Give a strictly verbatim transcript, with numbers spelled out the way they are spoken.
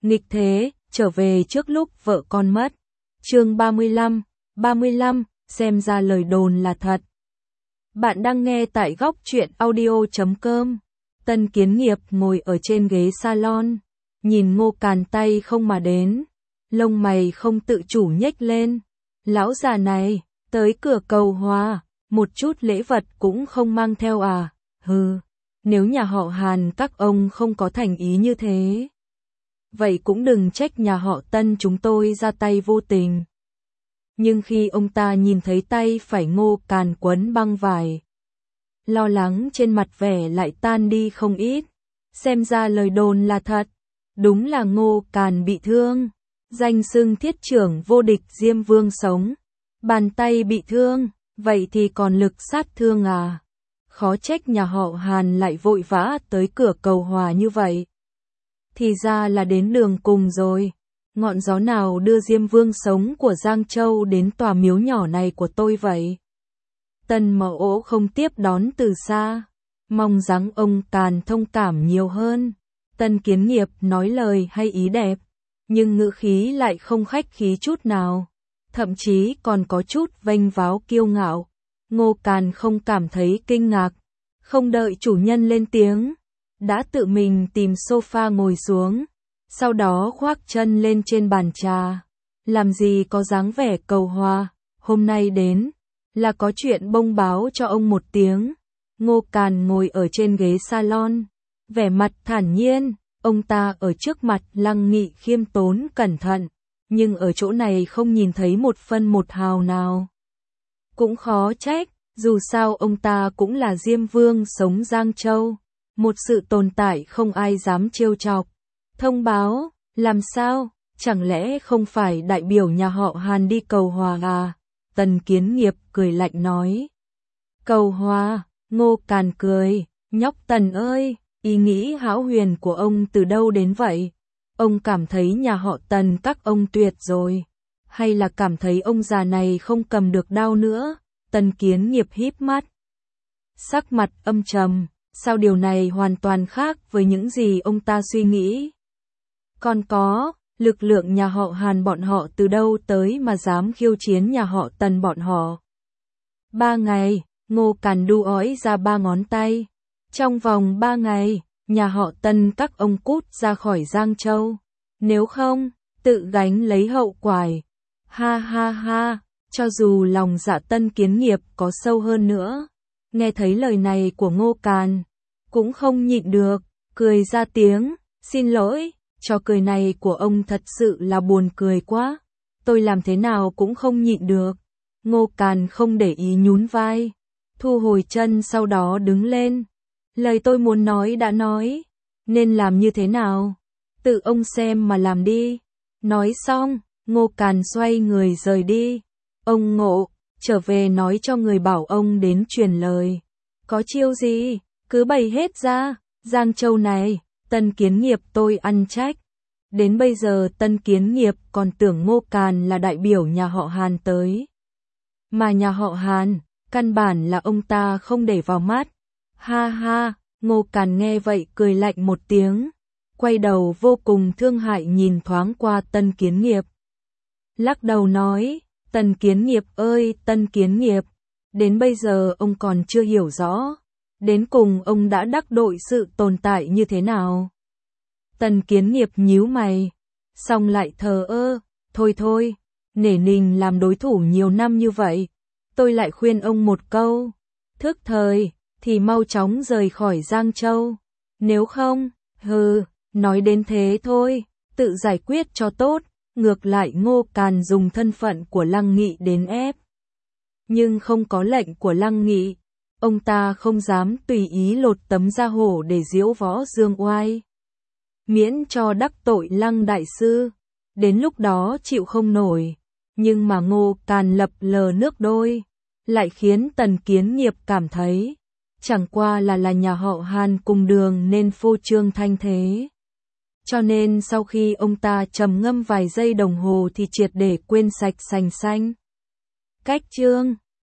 nghịch thế, trở về trước lúc vợ con mất. Chương ba mươi lăm, ba mươi lăm, xem ra lời đồn là thật. Bạn đang nghe tại góc truyện audio chấm com. Tân Kiến Nghiệp ngồi ở trên ghế salon, nhìn Ngô Càn tay không mà đến, lông mày không tự chủ nhếch lên. Lão già này, tới cửa cầu hòa, một chút lễ vật cũng không mang theo à? Hừ, nếu nhà họ Hàn các ông không có thành ý như thế, vậy cũng đừng trách nhà họ Tân chúng tôi ra tay vô tình. Nhưng khi ông ta nhìn thấy tay phải Ngô Càn quấn băng vải, lo lắng trên mặt vẻ lại tan đi không ít. Xem ra lời đồn là thật, đúng là Ngô Càn bị thương. Danh xưng thiết trưởng vô địch Diêm Vương sống, bàn tay bị thương, vậy thì còn lực sát thương à? Khó trách nhà họ Hàn lại vội vã tới cửa cầu hòa như vậy. Thì ra là đến đường cùng rồi. Ngọn gió nào đưa Diêm Vương sống của Giang Châu đến tòa miếu nhỏ này của tôi vậy? Tân Mẫu không tiếp đón từ xa, mong rằng ông Càn thông cảm nhiều hơn. Tân Kiến Nghiệp nói lời hay ý đẹp, nhưng ngữ khí lại không khách khí chút nào, thậm chí còn có chút vênh váo kiêu ngạo. Ngô Càn không cảm thấy kinh ngạc, không đợi chủ nhân lên tiếng, đã tự mình tìm sofa ngồi xuống, sau đó khoác chân lên trên bàn trà. Làm gì có dáng vẻ cầu hòa, hôm nay đến là có chuyện bông báo cho ông một tiếng. Ngô Càn ngồi ở trên ghế salon, vẻ mặt thản nhiên. Ông ta ở trước mặt Lăng Nghị khiêm tốn cẩn thận, nhưng ở chỗ này không nhìn thấy một phân một hào nào. Cũng khó trách, dù sao ông ta cũng là Diêm Vương sống Giang Châu, một sự tồn tại không ai dám trêu chọc. Thông báo, làm sao, chẳng lẽ không phải đại biểu nhà họ Hàn đi cầu hòa à? Tân Kiến Nghiệp cười lạnh nói. Cầu hòa, Ngô Càn cười, nhóc Tần ơi, ý nghĩ hão huyền của ông từ đâu đến vậy? Ông cảm thấy nhà họ Tần các ông tuyệt rồi, hay là cảm thấy ông già này không cầm được đao nữa? Tân Kiến Nghiệp híp mắt, sắc mặt âm trầm, sao điều này hoàn toàn khác với những gì ông ta suy nghĩ. Còn có, lực lượng nhà họ Hàn bọn họ từ đâu tới mà dám khiêu chiến nhà họ Tần bọn họ? Ba ngày, Ngô Càn đu ói ra ba ngón tay. Trong vòng ba ngày, nhà họ Tân các ông cút ra khỏi Giang Châu. Nếu không, tự gánh lấy hậu quả. Ha ha ha, cho dù lòng dạ Tân Kiến Nghiệp có sâu hơn nữa, nghe thấy lời này của Ngô Càn, cũng không nhịn được, cười ra tiếng. Xin lỗi, trò cười này của ông thật sự là buồn cười quá. Tôi làm thế nào cũng không nhịn được. Ngô Càn không để ý nhún vai, thu hồi chân sau đó đứng lên. Lời tôi muốn nói đã nói, nên làm như thế nào? Tự ông xem mà làm đi. Nói xong, Ngô Càn xoay người rời đi. Ông Ngộ, trở về nói cho người bảo ông đến truyền lời. Có chiêu gì, cứ bày hết ra. Giang Châu này, Tân Kiến Nghiệp tôi ăn trách. Đến bây giờ Tân Kiến Nghiệp còn tưởng Ngô Càn là đại biểu nhà họ Hàn tới. Mà nhà họ Hàn, căn bản là ông ta không để vào mắt. Ha ha, Ngô Càn nghe vậy cười lạnh một tiếng, quay đầu vô cùng thương hại nhìn thoáng qua Tân Kiến Nghiệp. Lắc đầu nói, Tân Kiến Nghiệp ơi Tân Kiến Nghiệp, đến bây giờ ông còn chưa hiểu rõ, đến cùng ông đã đắc tội sự tồn tại như thế nào. Tân Kiến Nghiệp nhíu mày, xong lại thờ ơ, thôi thôi, nể nình làm đối thủ nhiều năm như vậy, tôi lại khuyên ông một câu, thức thời thì mau chóng rời khỏi Giang Châu, nếu không, hừ, nói đến thế thôi, tự giải quyết cho tốt. Ngược lại Ngô Càn dùng thân phận của Lăng Nghị đến ép, nhưng không có lệnh của Lăng Nghị, ông ta không dám tùy ý lột tấm da hổ để diễu võ dương oai, miễn cho đắc tội Lăng đại sư, đến lúc đó chịu không nổi. Nhưng mà Ngô Càn lập lờ nước đôi, lại khiến Tân Kiến Nghiệp cảm thấy chẳng qua là là nhà họ Hàn cùng đường nên phô trương thanh thế. Cho nên sau khi ông ta trầm ngâm vài giây đồng hồ thì triệt để quên sạch sành xanh. Cách chương